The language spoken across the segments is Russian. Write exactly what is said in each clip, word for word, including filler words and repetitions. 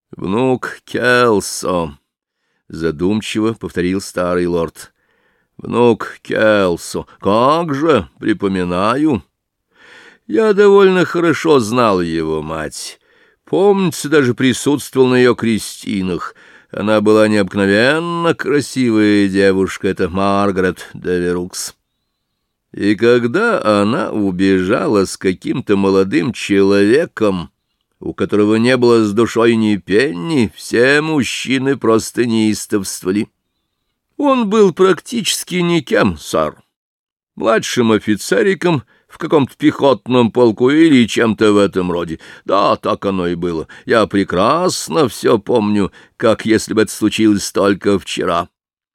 «Внук Келсо», — задумчиво повторил старый лорд. «Внук Келсо. Как же, припоминаю. Я довольно хорошо знал его мать. Помнится, даже присутствовал на ее крестинах. Она была необыкновенно красивая девушка, это Маргарет де Верукс. И когда она убежала с каким-то молодым человеком, у которого не было с душой ни пенни, все мужчины просто неистовствовали. Он был практически никем, сэр, младшим офицериком в каком-то пехотном полку или чем-то в этом роде. Да, так оно и было. Я прекрасно все помню, как если бы это случилось только вчера.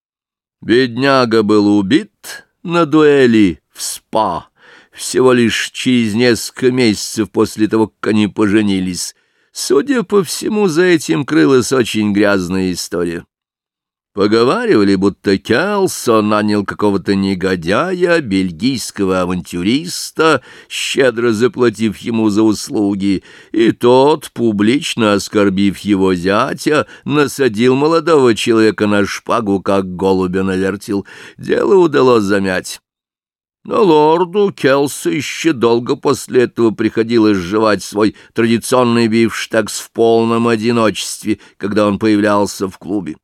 Бедняга был убит на дуэли в СПА всего лишь через несколько месяцев после того, как они поженились. Судя по всему, за этим крылась очень грязная история. Поговаривали, будто Келсо нанял какого-то негодяя, бельгийского авантюриста, щедро заплатив ему за услуги, и тот, публично оскорбив его зятя, насадил молодого человека на шпагу, как голубя навертел. Дело удалось замять. Но лорду Келсо еще долго после этого приходилось жевать свой традиционный бифштекс в полном одиночестве, когда он появлялся в клубе.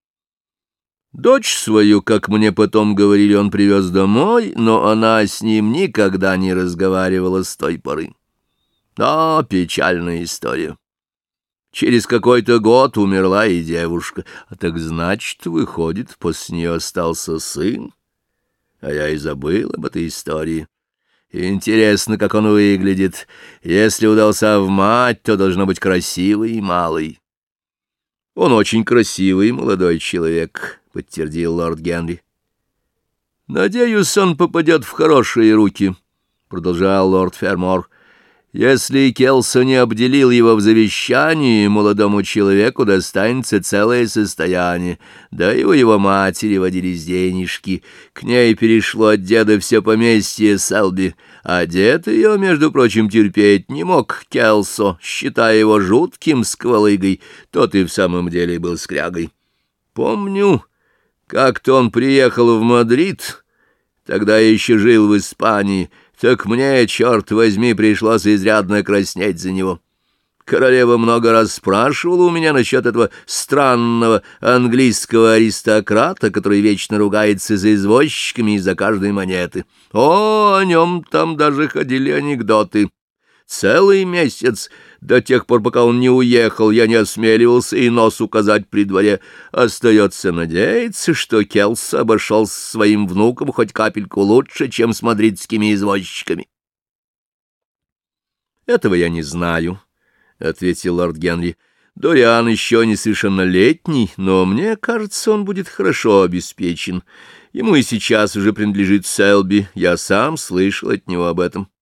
Дочь свою, как мне потом говорили, он привез домой, но она с ним никогда не разговаривала с той поры. Да, печальная история. Через какой-то год умерла и девушка, а так значит, выходит, после нее остался сын. А я и забыл об этой истории. Интересно, как он выглядит. Если удался в мать, то должно быть красивый и малый. Он очень красивый молодой человек, — подтвердил лорд Генри. Надеюсь, он попадет в хорошие руки, — продолжал лорд Фермор. Если Келсо не обделил его в завещании, молодому человеку достанется целое состояние, да и у его матери водились денежки. К ней перешло от деда все поместье Селби, а дед ее, между прочим, терпеть не мог Келсо, считая его жутким сквалыгой, тот и в самом деле был скрягой. Помню, как-то он приехал в Мадрид, тогда я еще жил в Испании, так мне, черт возьми, пришлось изрядно краснеть за него. Королева много раз спрашивала у меня насчет этого странного английского аристократа, который вечно ругается за извозчиками из-за каждой монеты. О, о нем там даже ходили анекдоты. Целый месяц, до тех пор, пока он не уехал, я не осмеливался и нос указать при дворе. Остается надеяться, что Келсо обошелся со своим внуком хоть капельку лучше, чем с мадридскими извозчиками. — Этого я не знаю, — ответил лорд Генри. — Дориан еще несовершеннолетний, но мне кажется, он будет хорошо обеспечен. Ему и сейчас уже принадлежит Селби, я сам слышал от него об этом.